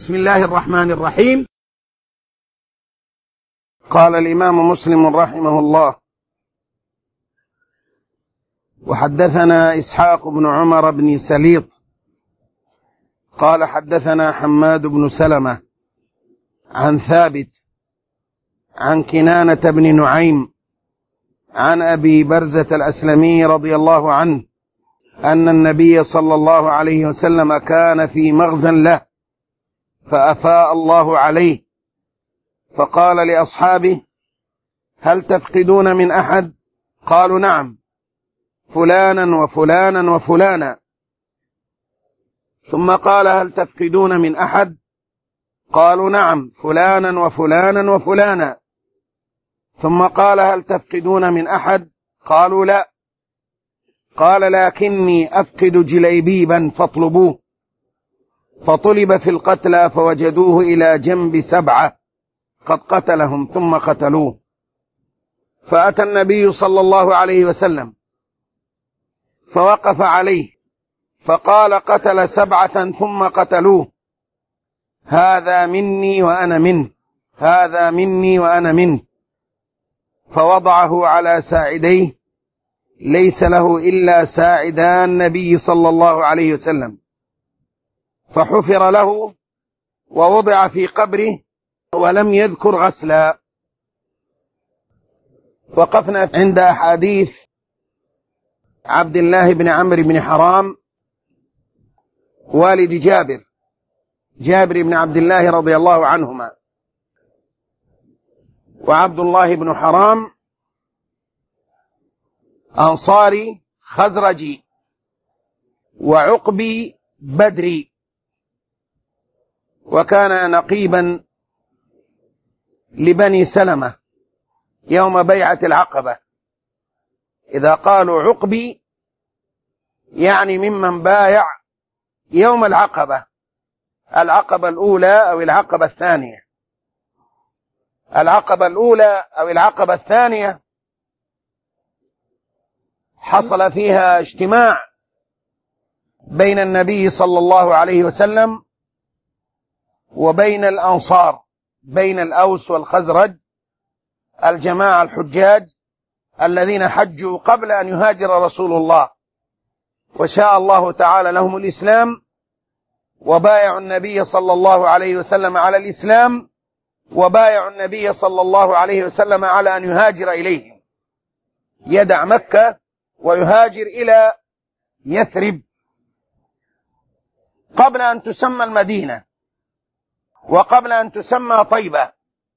بسم الله الرحمن الرحيم. قال الإمام مسلم رحمه الله: وحدثنا إسحاق بن عمر بن سليط قال حدثنا حماد بن سلمة عن ثابت عن كنانة بن نعيم عن أبي برزة الأسلمي رضي الله عنه أن النبي صلى الله عليه وسلم كان في مغزى له فأفاء الله عليه، فقال لأصحابه: هل تفقدون من أحد؟ قالوا: نعم، فلانا وفلانا وفلانا. ثم قال: هل تفقدون من أحد؟ قالوا: نعم، فلانا وفلانا وفلانا. ثم قال: هل تفقدون من أحد؟ قالوا: لا. قال: لكني أفقد جليبيبا فاطلبوه. فطلب في القتلى فوجدوه إلى جنب 7 قد قتلهم ثم قتلوه. فأتى النبي صلى الله عليه وسلم فوقف عليه فقال: قتل 7 ثم قتلوه، هذا مني وأنا منه، هذا مني وأنا منه. فوضعه على ساعديه، ليس له إلا ساعدا النبي صلى الله عليه وسلم، فحفر له ووضع في قبره ولم يذكر غسلا. وقفنا عند أحاديث عبد الله بن عمرو بن حرام والد جابر بن عبد الله رضي الله عنهما. وعبد الله بن حرام أنصاري خزرجي وعقبي بدري، وكان نقيبا لبني سلمة يوم بيعة العقبة. إذا قالوا عقبي يعني ممن بايع يوم العقبة الأولى أو العقبة الثانية. العقبة الأولى أو العقبة الثانية حصل فيها اجتماع بين النبي صلى الله عليه وسلم وبين الأنصار، بين الأوس والخزرج، الجماعة الحجاج الذين حجوا قبل أن يهاجر رسول الله، وشاء الله تعالى لهم الإسلام وبايعوا النبي صلى الله عليه وسلم على الإسلام، وبايعوا النبي صلى الله عليه وسلم على أن يهاجر إليهم، يدع مكة ويهاجر إلى يثرب قبل أن تسمى المدينة وقبل أن تسمى طيبة.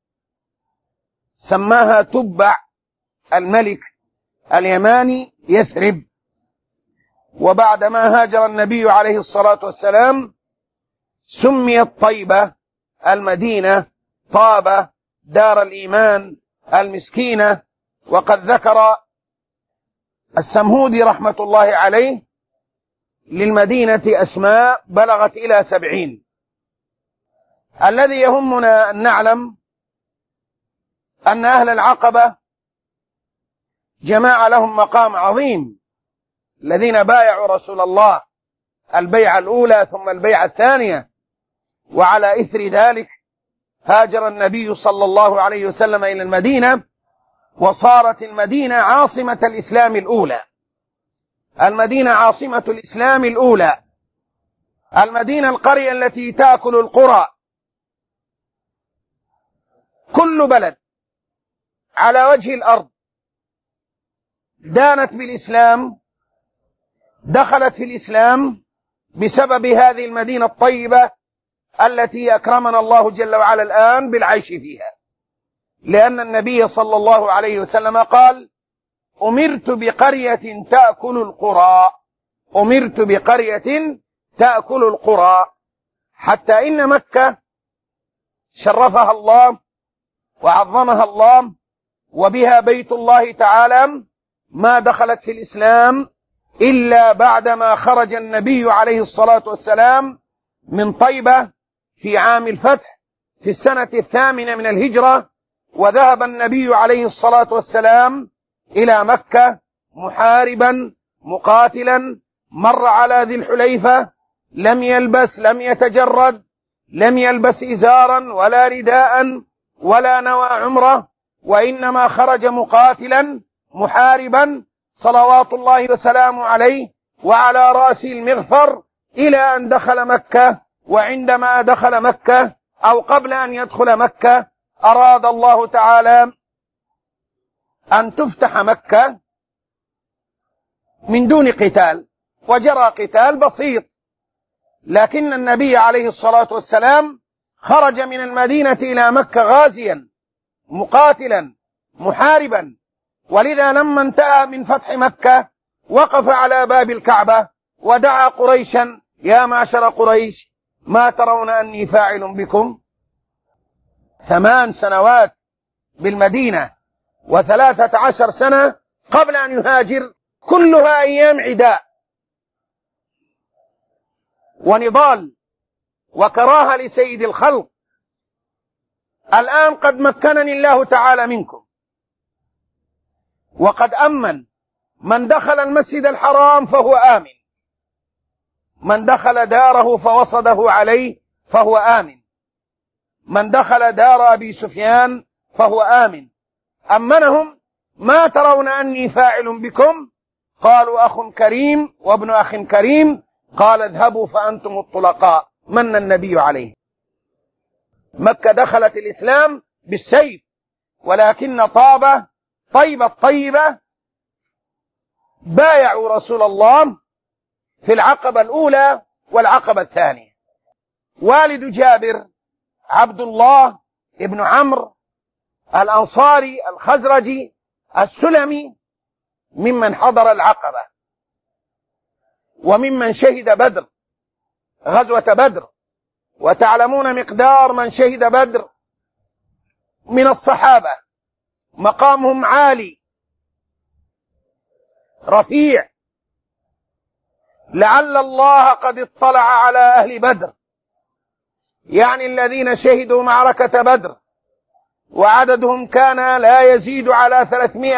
سماها تبع الملك اليماني يثرب. وبعدما هاجر النبي عليه الصلاة والسلام سميت طيبة المدينة، طابة دار الإيمان المسكينة. وقد ذكر السمهودي رحمة الله عليه للمدينة أسماء بلغت إلى 70. الذي يهمنا أن نعلم أن أهل العقبة جماعة لهم مقام عظيم، الذين بايعوا رسول الله البيعة الأولى ثم البيعة الثانية، وعلى إثر ذلك هاجر النبي صلى الله عليه وسلم إلى المدينة، وصارت المدينة عاصمة الإسلام الأولى. المدينة عاصمة الإسلام الأولى، المدينة القرية التي تأكل القرى. كل بلد على وجه الأرض دانت بالإسلام، دخلت في الإسلام بسبب هذه المدينة الطيبة التي أكرمنا الله جل وعلا الآن بالعيش فيها، لأن النبي صلى الله عليه وسلم قال: أمرت بقرية تأكل القرى، أمرت بقرية تأكل القرى. حتى إن مكة شرفها الله وعظمها الله، وبها بيت الله تعالى، ما دخلت في الإسلام إلا بعدما خرج النبي عليه الصلاة والسلام من طيبة في عام الفتح في السنة 8 من الهجرة، وذهب النبي عليه الصلاة والسلام إلى مكة محاربا مقاتلا، مر على ذي الحليفة، لم يلبس، لم يتجرد، لم يلبس إزارا ولا رداء ولا نوى عمره، وإنما خرج مقاتلا محاربا صلوات الله وسلامه عليه وعلى رأسه المغفر إلى أن دخل مكة. وعندما دخل مكة أو قبل أن يدخل مكة أراد الله تعالى أن تفتح مكة من دون قتال، وجرى قتال بسيط، لكن النبي عليه الصلاة والسلام خرج من المدينة إلى مكة غازيا مقاتلا محاربا. ولذا لما انتهى من فتح مكة وقف على باب الكعبة ودعا قريشا: يا معشر قريش، ما ترون أني فاعل بكم؟ 8 سنوات بالمدينة و13 سنة قبل أن يهاجر، كلها أيام عداء ونضال وكراهة لسيد الخلق. الآن قد مكنني الله تعالى منكم، وقد أمن من دخل المسجد الحرام فهو آمن، من دخل داره فوصده عليه فهو آمن، من دخل دار أبي سفيان فهو آمن. أمنهم: ما ترون أني فاعل بكم؟ قالوا: أخ كريم وابن أخ كريم. قال: اذهبوا فأنتم الطلقاء. من النبي عليه. مكة دخلت الإسلام بالسيف، ولكن طيبة بايعوا رسول الله في العقبة الأولى والعقبة الثانية. والد جابر عبد الله ابن عمرو الأنصاري الخزرجي السلمي ممن حضر العقبة وممن شهد بدر، غزوة بدر. وتعلمون مقدار من شهد بدر من الصحابة، مقامهم عالي رفيع. لعل الله قد اطلع على أهل بدر، يعني الذين شهدوا معركة بدر، وعددهم كان لا يزيد على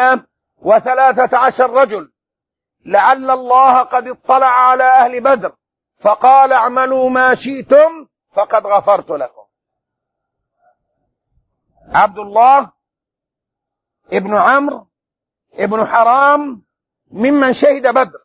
313 رجل. لعل الله قد اطلع على أهل بدر فقال: اعملوا ما شئتم فقد غفرت لكم. عبد الله ابن عمرو ابن حرام ممن شهد بدر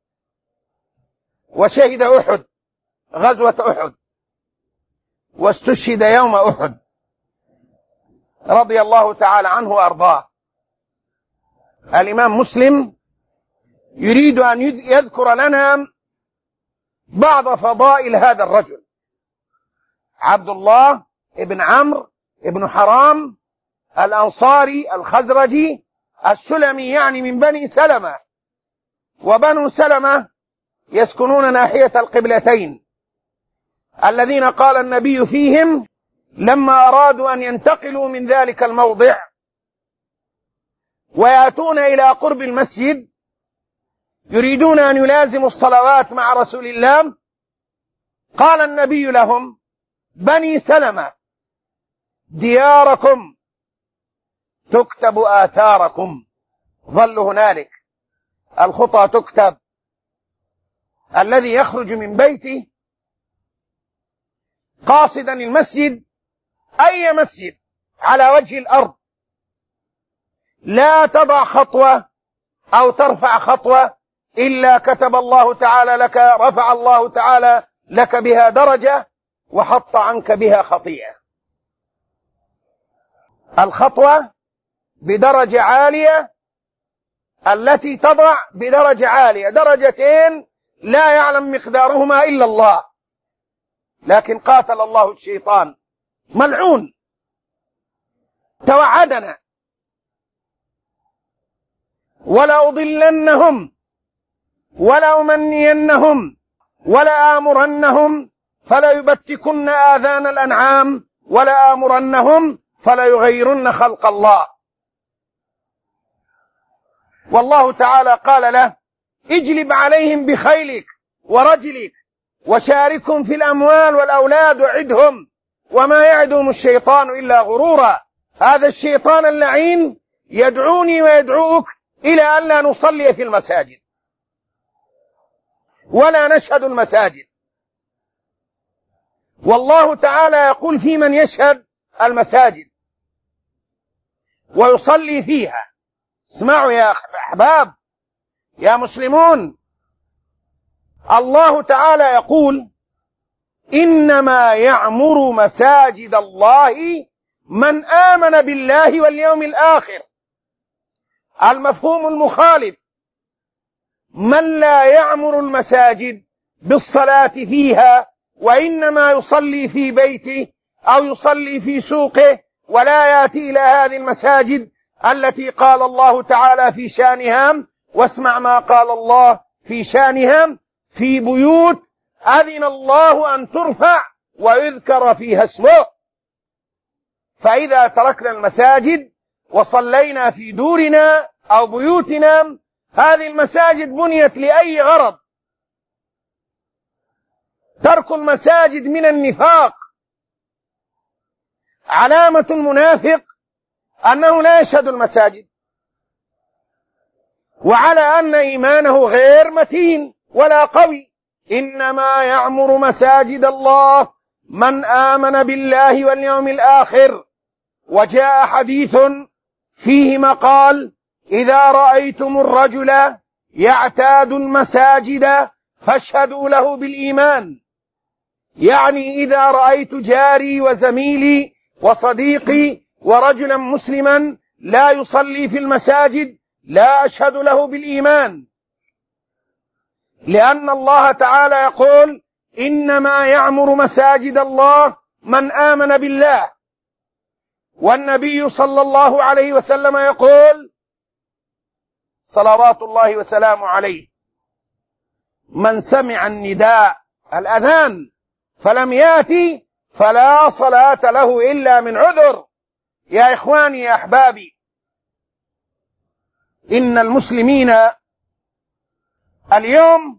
وشهد أحد، غزوة أحد، واستشهد يوم أحد، رضي الله تعالى عنه وأرضاه. الإمام مسلم يريد أن يذكر لنا بعض فضائل هذا الرجل، عبد الله ابن عمرو ابن حرام الأنصاري الخزرجي السلمي، يعني من بني سلمة. وبنو سلمة يسكنون ناحية القبلتين، الذين قال النبي فيهم لما أرادوا أن ينتقلوا من ذلك الموضع ويأتون إلى قرب المسجد يريدون أن يلازموا الصلوات مع رسول الله، قال النبي لهم: بني سلمة دياركم تكتب آثاركم. ظلوا هنالك، الخطى تكتب. الذي يخرج من بيته قاصدا المسجد، أي مسجد على وجه الأرض، لا تضع خطوة أو ترفع خطوة إلا كتب الله تعالى لك، رفع الله تعالى لك بها درجة وحط عنك بها خطيئة. الخطوة بدرجة عالية، التي تضع بدرجة عالية، درجتين لا يعلم مقدارهما إلا الله، لكن قاتل الله الشيطان ملعون توعدنا: ولأضلنهم ولأمنينهم ولآمرنهم فليبتكن آذان الأنعام ولآمرنهم فليغيرن خلق الله. والله تعالى قال له: اجلب عليهم بخيلك ورجلك وشاركهم في الأموال والأولاد وعدهم وما يعدهم الشيطان إلا غرورا. هذا الشيطان اللعين يدعوني ويدعوك إلى أن لا نصلي في المساجد ولا نشهد المساجد والله تعالى يقول في من يشهد المساجد ويصلي فيها. اسمعوا يا أحباب يا مسلمون، الله تعالى يقول إنما يعمر مساجد الله من آمن بالله واليوم الآخر. المفهوم المخالف من لا يعمر المساجد بالصلاة فيها، وإنما يصلي في بيته أو يصلي في سوقه ولا يأتي إلى هذه المساجد التي قال الله تعالى في شانها، واسمع ما قال الله في شانها: في بيوت أذن الله أن ترفع ويذكر فيها اسمه. فإذا تركنا المساجد وصلينا في دورنا أو بيوتنا، هذه المساجد بنيت لأي غرض. ترك المساجد من النفاق. علامة المنافق أنه لا يشهد المساجد، وعلى أن إيمانه غير متين ولا قوي. إنما يعمر مساجد الله من آمن بالله واليوم الآخر. وجاء حديث فيه مقال: إذا رأيتم الرجل يعتاد المساجد فاشهدوا له بالإيمان. يعني إذا رأيت جاري وزميلي وصديقي ورجلا مسلما لا يصلي في المساجد لا أشهد له بالإيمان، لأن الله تعالى يقول: إنما يعمر مساجد الله من آمن بالله. والنبي صلى الله عليه وسلم يقول صلوات الله وسلامه عليه: من سمع النداء الأذان فلم يأتي فلا صلاة له إلا من عذر. يا إخواني يا أحبابي، إن المسلمين اليوم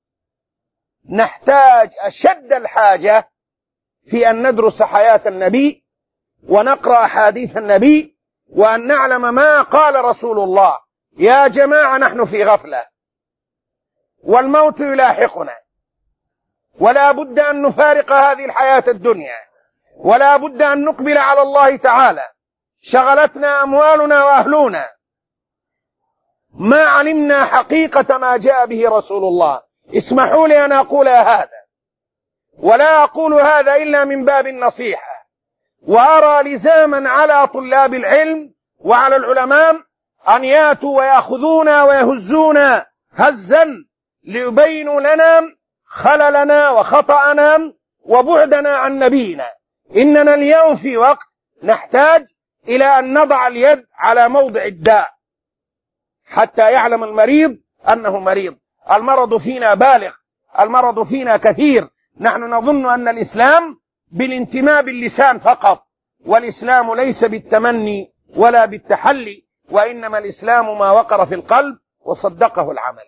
نحتاج أشد الحاجة في أن ندرس حياة النبي ونقرأ حديث النبي وأن نعلم ما قال رسول الله. يا جماعة، نحن في غفلة والموت يلاحقنا، ولا بد أن نفارق هذه الحياة الدنيا، ولا بد أن نقبل على الله تعالى. شغلتنا أموالنا وأهلنا، ما علمنا حقيقة ما جاء به رسول الله. اسمحوا لي أن أقول هذا، ولا أقول هذا إلا من باب النصيحة، وأرى لزاما على طلاب العلم وعلى العلماء أن ياتوا ويأخذونا ويهزونا هزا ليبينوا لنا خللنا وخطأنا وبعدنا عن نبينا. إننا اليوم في وقت نحتاج إلى أن نضع اليد على موضع الداء حتى يعلم المريض أنه مريض. المرض فينا بالغ، المرض فينا كثير. نحن نظن أن الإسلام بالانتماء باللسان فقط، والإسلام ليس بالتمني ولا بالتحلي، وإنما الإسلام ما وقر في القلب وصدقه العمل.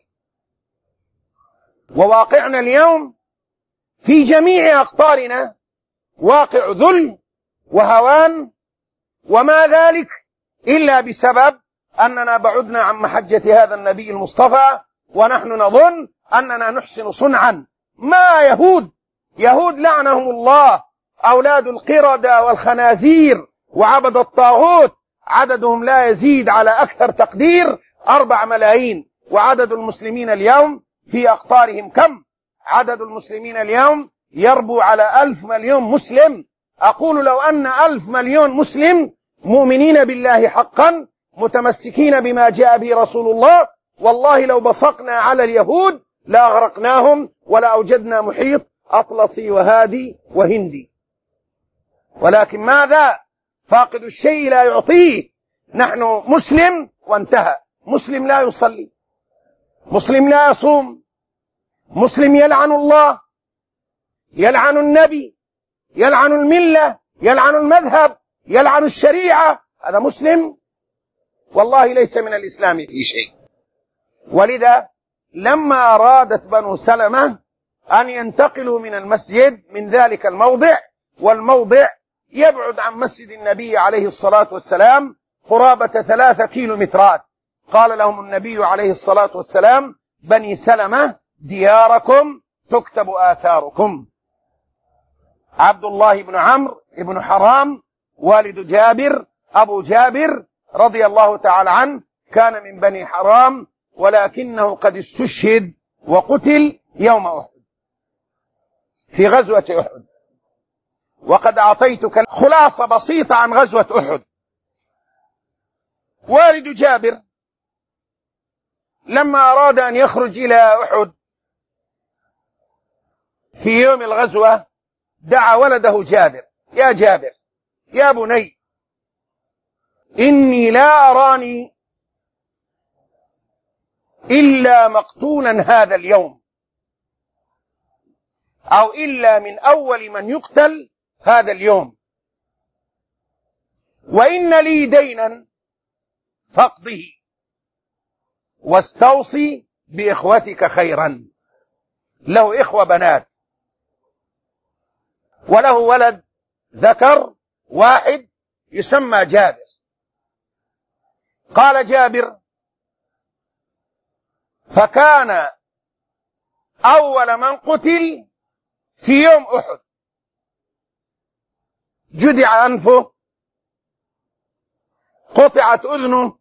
وواقعنا اليوم في جميع أقطارنا واقع ذل وهوان، وما ذلك إلا بسبب أننا بعدنا عن محجة هذا النبي المصطفى، ونحن نظن أننا نحسن صنعا. ما يهود لعنهم الله، أولاد القردة والخنازير وعبد الطاغوت، عددهم لا يزيد على أكثر تقدير 4 ملايين. وعدد المسلمين اليوم في أقطارهم كم؟ عدد المسلمين اليوم يربو على 1,000 مليون مسلم. أقول لو أن 1,000 مليون مسلم مؤمنين بالله حقا متمسكين بما جاء به رسول الله، والله لو بصقنا على اليهود لأغرقناهم ولا أوجدنا محيط أطلسي وهادي وهندي. ولكن ماذا؟ فاقد الشيء لا يعطيه. نحن مسلم وانتهى. مسلم لا يصلي، مسلم لا يصوم، مسلم يلعن الله، يلعن النبي، يلعن الملة، يلعن المذهب، يلعن الشريعة. هذا مسلم؟ والله ليس من الإسلام في شيء. ولذا لما أرادت بنو سلمة أن ينتقلوا من المسجد من ذلك الموضع، والموضع يبعد عن مسجد النبي عليه الصلاة والسلام قرابة 3 كيلومترات، قال لهم النبي عليه الصلاة والسلام: بني سلمة دياركم تكتب آثاركم. عبد الله بن عمرو بن حرام والد جابر أبو جابر رضي الله تعالى عنه، كان من بني حرام، ولكنه قد استشهد وقتل يوم أحد في غزوة أحد. وقد أعطيتك خلاصة بسيطة عن غزوة أحد. والد جابر لما أراد أن يخرج إلى أحد في يوم الغزوة دعا ولده جابر: يا جابر، يا بني، إني لا أراني إلا مقتولا هذا اليوم، أو إلا من أول من يقتل هذا اليوم، وإن لي دينا فاقضه، واستوصي بإخوتك خيرا. له إخوة بنات وله ولد ذكر واحد يسمى جابر. قال جابر: فكان أول من قتل في يوم أحد جدع أنفه، قطعت أذنه،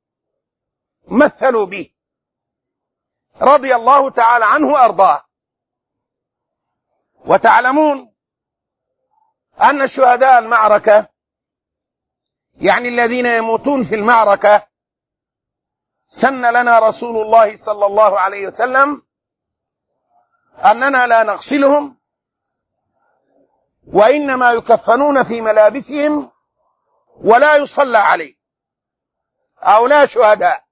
مثلوا به، رضي الله تعالى عنه وأرضاه. وتعلمون أن شهداء المعركة، يعني الذين يموتون في المعركة، سن لنا رسول الله صلى الله عليه وسلم أننا لا نغسلهم، وإنما يكفنون في ملابسهم ولا يصلى عليه. هؤلاء شهداء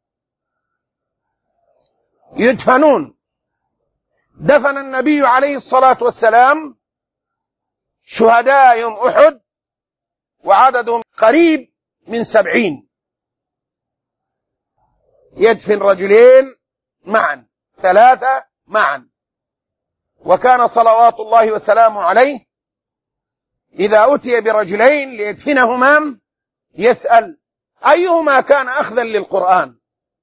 يدفنون. دفن النبي عليه الصلاة والسلام شهداء يوم أحد وعددهم قريب من 70. يدفن رجلين معا، 3 معا. وكان صلوات الله وسلامه عليه إذا أتي برجلين ليدفنهما يسأل أيهما كان أخذا للقرآن.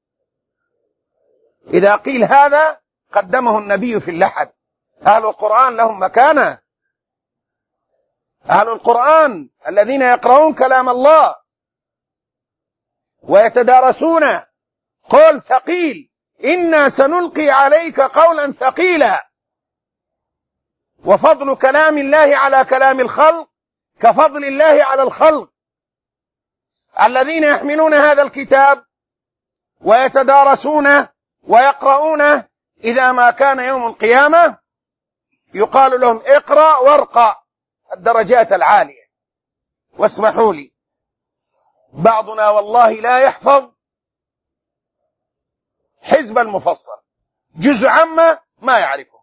إذا قيل هذا قدمه النبي في اللحد. أهل القرآن لهم مكانة. أهل القرآن الذين يقرؤون كلام الله ويتدارسونه قول ثقيل: إنا سنلقي عليك قولا ثقيلا. وفضل كلام الله على كلام الخلق كفضل الله على الخلق. الذين يحملون هذا الكتاب ويتدارسونه ويقرؤونه إذا ما كان يوم القيامة يقال لهم: اقرأ وارقى الدرجات العالية. واسمحوا لي، بعضنا والله لا يحفظ حزب المفصل، جزء عامة ما يعرفه،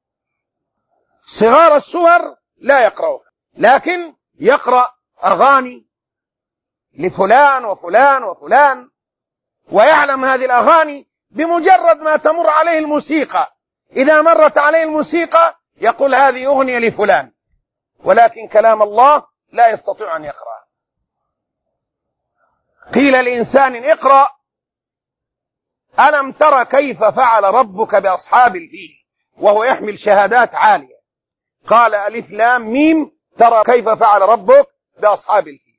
صغار السور لا يقرأه، لكن يقرأ أغاني لفلان وفلان وفلان، ويعلم هذه الأغاني بمجرد ما تمر عليه الموسيقى. إذا مرت عليه الموسيقى يقول هذه أغنية لفلان، ولكن كلام الله لا يستطيع أن يقرأ. قيل لإنسان: اقرأ ألم تر كيف فعل ربك بأصحاب الفيل، وهو يحمل شهادات عالية. قال: ألف لام ميم ترى كيف فعل ربك بأصحاب الفيل.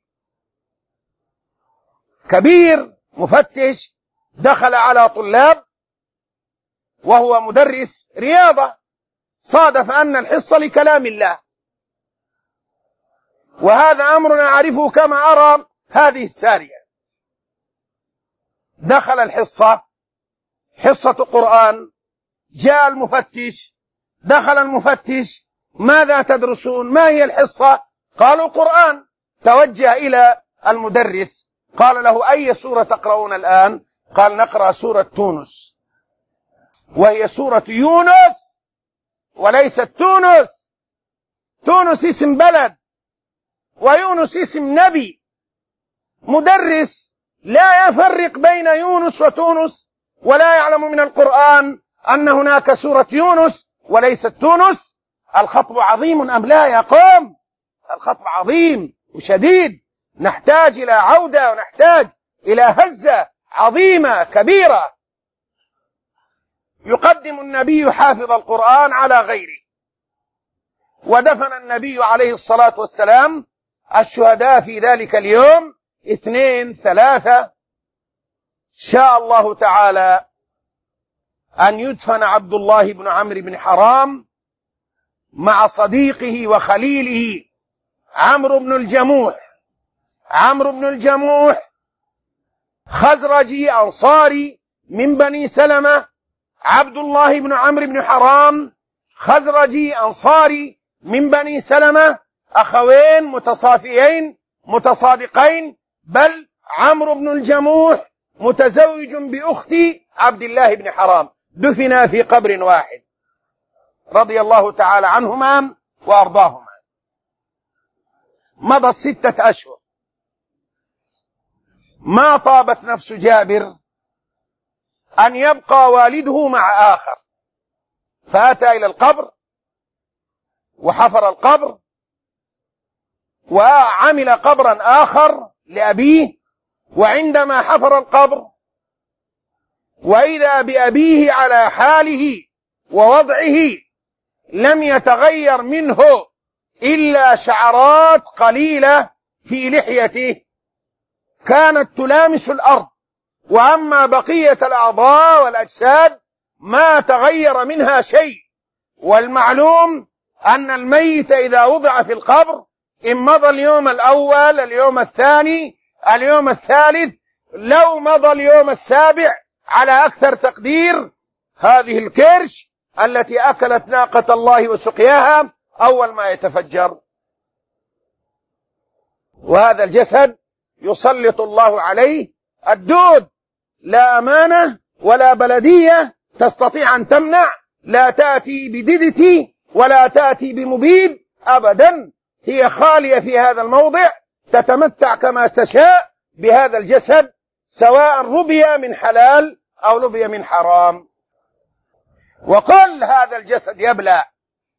كبير مفتش دخل على طلاب وهو مدرس رياضة، صادف أن الحصة لكلام الله، وهذا أمر نعرفه كما أرى هذه السارية. دخل الحصة، حصة قرآن، جاء المفتش، دخل المفتش: ماذا تدرسون؟ ما هي الحصة؟ قالوا: قرآن. توجه إلى المدرس قال له: أي سورة تقرؤون الآن؟ قال: نقرأ سورة تونس. وهي سورة يونس وليست تونس. تونس اسم بلد ويونس اسم نبي. مدرس لا يفرق بين يونس وتونس، ولا يعلم من القرآن أن هناك سورة يونس وليست تونس. الخطب عظيم أم لا يا قوم؟ الخطب عظيم وشديد، نحتاج إلى عودة ونحتاج إلى هزة عظيمة كبيرة. يقدم النبي حافظ القرآن على غيره. ودفن النبي عليه الصلاة والسلام الشهداء في ذلك اليوم 2 3 شاء الله تعالى أن يدفن عبد الله بن عمرو بن حرام مع صديقه وخليله عمرو بن الجموح. عمرو بن الجموح خزرجي أنصاري من بني سلمة، عبد الله بن عمرو بن حرام خزرجي أنصاري من بني سلمة، أخوين متصافيين متصادقين، بل عمرو بن الجموح متزوج بأخت عبد الله بن حرام، دفنا في قبر واحد رضي الله تعالى عنهما وأرضاهما. مضت 6 أشهر، ما طابت نفس جابر أن يبقى والده مع آخر، فأتى إلى القبر وحفر القبر وعمل قبرا آخر لأبيه، وعندما حفر القبر وإذا بأبيه على حاله ووضعه لم يتغير منه إلا شعرات قليلة في لحيته كانت تلامس الأرض، وأما بقية الأعضاء والأجساد ما تغير منها شيء. والمعلوم أن الميت إذا وضع في القبر إن مضى اليوم الأول، اليوم الثاني، اليوم الثالث، لو مضى اليوم السابع على أكثر تقدير هذه الكرش التي أكلت ناقة الله وسقياها أول ما يتفجر. وهذا الجسد يسلط الله عليه الدود، لا أمانة ولا بلدية تستطيع أن تمنع، لا تأتي بددتي ولا تأتي بمبيد أبدا، هي خالية في هذا الموضع تتمتع كما تشاء بهذا الجسد، سواء ربي من حلال أو ربي من حرام. وكل هذا الجسد يبلى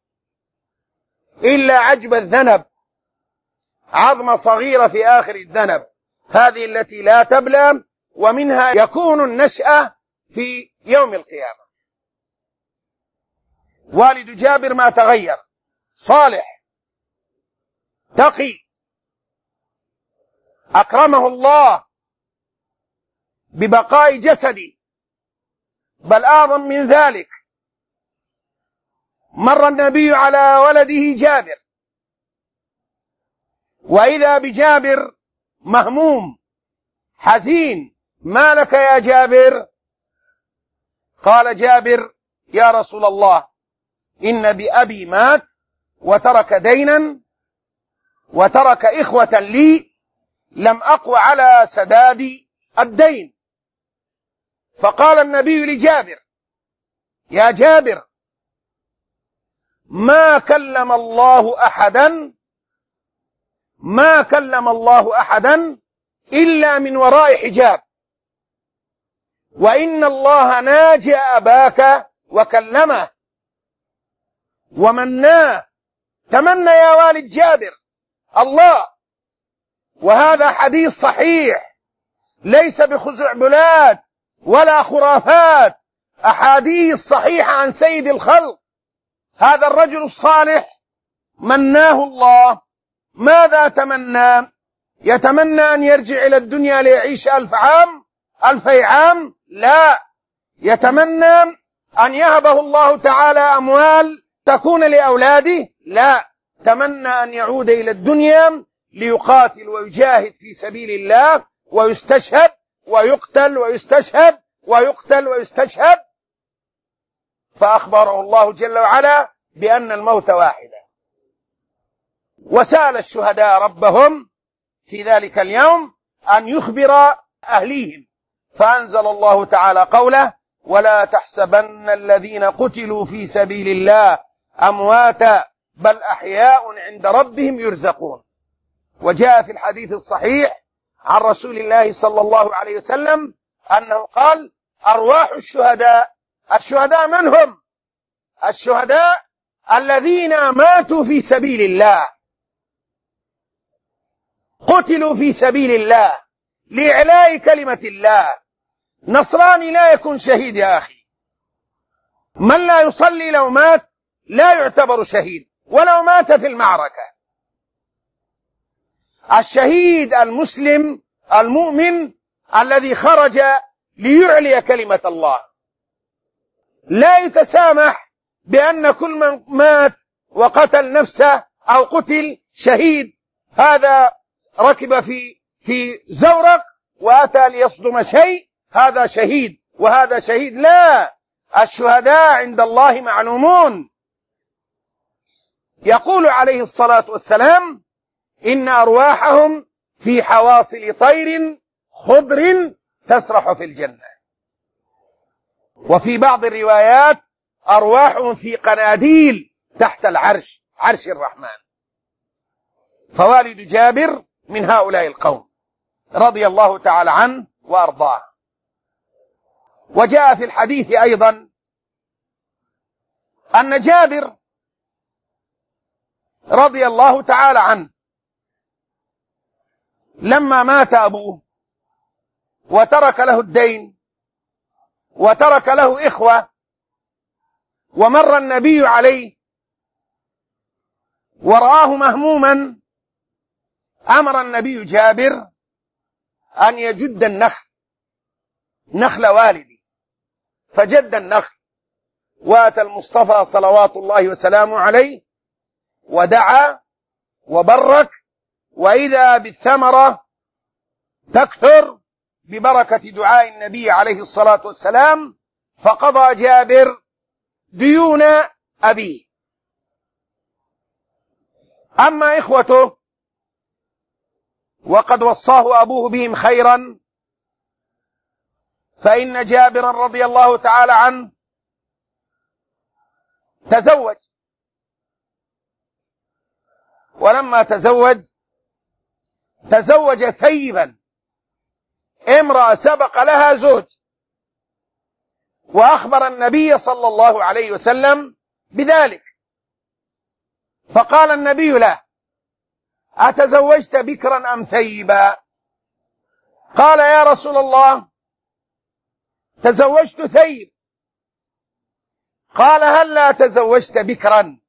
إلا عجب الذنب، عظمة صغيرة في آخر الذنب، هذه التي لا تبلى، ومنها يكون النشأة في يوم القيامة. والد جابر ما تغير، صالح تقي، أكرمه الله ببقاء جسدي، بل أعظم من ذلك مر النبي على ولده جابر وإذا بجابر مهموم حزين، ما لك يا جابر؟ قال جابر: يا رسول الله، إن بأبي مات وترك دينا وترك إخوة لي لم أقوى على سداد الدين. فقال النبي لجابر: يا جابر، ما كلم الله أحدا إلا من وراء حجاب، وإن الله ناجى أباك وكلمه ومناه. تمنى يا والد جابر الله، وهذا حديث صحيح ليس بخزعبلات ولا خرافات، أحاديث صحيحة عن سيد الخلق. هذا الرجل الصالح مناه الله، ماذا تمنى؟ يتمنى أن يرجع إلى الدنيا ليعيش 1000 عام 2000 عام؟ لا، يتمنى أن يهبه الله تعالى أموال تكون لأولاده؟ لا، تمنى أن يعود إلى الدنيا ليقاتل ويجاهد في سبيل الله ويستشهد ويقتل ويستشهد ويقتل ويستشهد. فأخبره الله جل وعلا بأن الموت واحدة. وسأل الشهداء ربهم في ذلك اليوم أن يخبر أهليهم، فأنزل الله تعالى قوله: ولا تحسبن الذين قتلوا في سبيل الله أمواتا بل أحياء عند ربهم يرزقون. وجاء في الحديث الصحيح عن رسول الله صلى الله عليه وسلم أنه قال: أرواح الشهداء. الشهداء من هم؟ الشهداء الذين ماتوا في سبيل الله، قتلوا في سبيل الله لإعلاء كلمة الله. نصراني لا يكون شهيد يا أخي، من لا يصلي لو مات لا يعتبر شهيد، ولو مات في المعركة. الشهيد المسلم المؤمن الذي خرج ليعلي كلمة الله لا يتسامح بأن كل من مات وقتل نفسه أو قتل شهيد هذا ركب في زورق وأتى ليصدم شيء هذا شهيد وهذا شهيد. لا، الشهداء عند الله معلومون. يقول عليه الصلاة والسلام إن أرواحهم في حواصل طير خضر تسرح في الجنة. وفي بعض الروايات أرواحهم في قناديل تحت العرش، عرش الرحمن. فوالد جابر من هؤلاء القوم رضي الله تعالى عنه وأرضاه. وجاء في الحديث أيضا أن جابر رضي الله تعالى عنه لما مات أبوه وترك له الدين وترك له إخوة ومر النبي عليه ورآه مهموما أمر النبي جابر أن يجد النخل، نخل والدي، فجد النخل واتى المصطفى صلوات الله وسلامه عليه ودعا وبرك، وإذا بالثمرة تكثر ببركة دعاء النبي عليه الصلاة والسلام. فقضى جابر ديون أبيه. أما إخوته وقد وصاه أبوه بهم خيرا، فإن جابرا رضي الله تعالى عنه تزوج، ولما تزوج ثيبا، امرأة سبق لها زوج، وأخبر النبي صلى الله عليه وسلم بذلك. فقال النبي له: أتزوجت بكرا أم ثيبا؟ قال: يا رسول الله تزوجت ثيب. قال: هلا تزوجت بكرا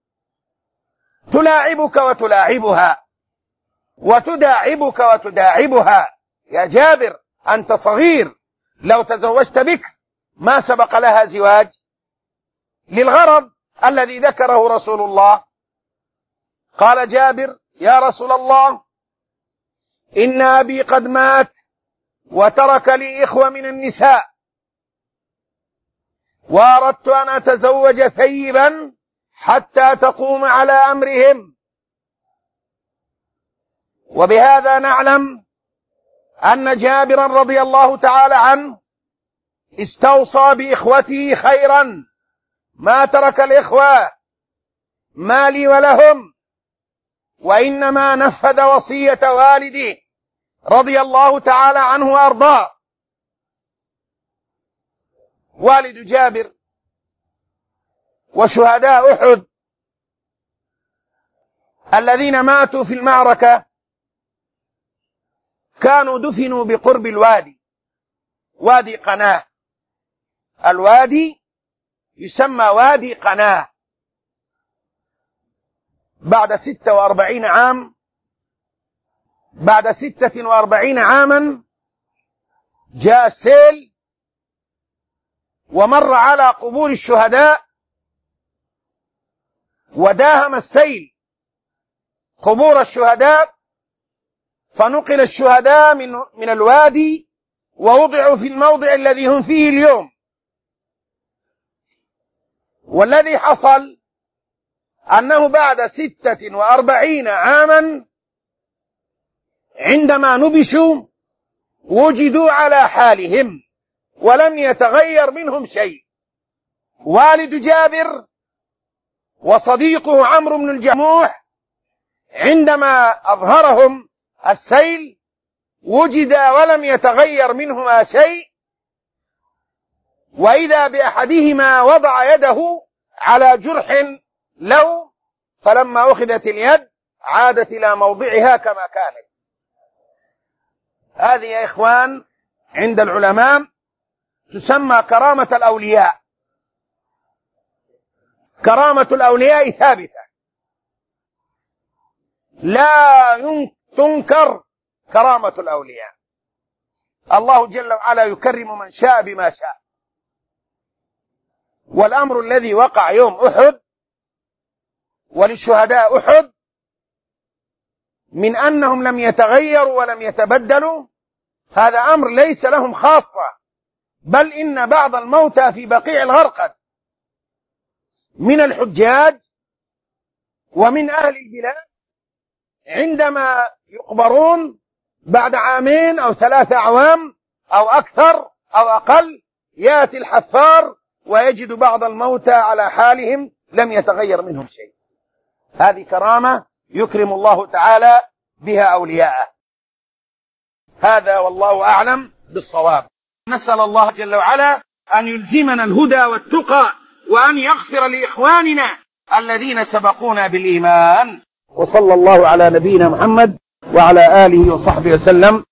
تلاعبك وتلاعبها وتداعبك وتداعبها؟ يا جابر أنت صغير، لو تزوجت بكر ما سبق لها زواج للغرض الذي ذكره رسول الله. قال جابر: يا رسول الله إن أبي قد مات وترك لي إخوة من النساء، وأردت أن أتزوج ثيبا حتى تقوم على أمرهم. وبهذا نعلم أن جابرا رضي الله تعالى عنه استوصى بإخوته خيرا، ما ترك الإخوة ما لي ولهم، وإنما نفذ وصية والده رضي الله تعالى عنه وأرضاه. والد جابر وشهداء أحد الذين ماتوا في المعركة كانوا دفنوا بقرب الوادي، وادي قناه. الوادي يسمى وادي قناه. بعد 46 عام، بعد 46 عاما جاء السيل ومر على قبور الشهداء، وداهم السيل قبور الشهداء، فنقل الشهداء من الوادي ووضعوا في الموضع الذي هم فيه اليوم. والذي حصل أنه بعد 46 عاما عندما نبشوا وجدوا على حالهم ولم يتغير منهم شيء. والد جابر وصديقه عمرو بن الجموح عندما أظهرهم السيل وجدا ولم يتغير منهما شيء، وإذا بأحدهما وضع يده على جرح له، فلما أخذت اليد عادت إلى موضعها كما كانت. هذه يا إخوان عند العلماء تسمى كرامة الأولياء. كرامة الأولياء ثابتة، لا تنكر كرامة الأولياء. الله جل وعلا يكرم من شاء بما شاء. والأمر الذي وقع يوم أحد وللشهداء أحد من أنهم لم يتغيروا ولم يتبدلوا، هذا أمر ليس لهم خاصة، بل إن بعض الموتى في بقيع الغرقد من الحجاج ومن أهل البلاد عندما يقبرون بعد 2 أو 3 أعوام أو أكثر أو أقل، يأتي الحفار ويجد بعض الموتى على حالهم لم يتغير منهم شيء. هذه كرامة يكرم الله تعالى بها أولياءه. هذا والله أعلم بالصواب. نسأل الله جل وعلا أن يلزمنا الهدى والتقى، وأن يغفر لإخواننا الذين سبقونا بالإيمان. وصلى الله على نبينا محمد وعلى آله وصحبه وسلم.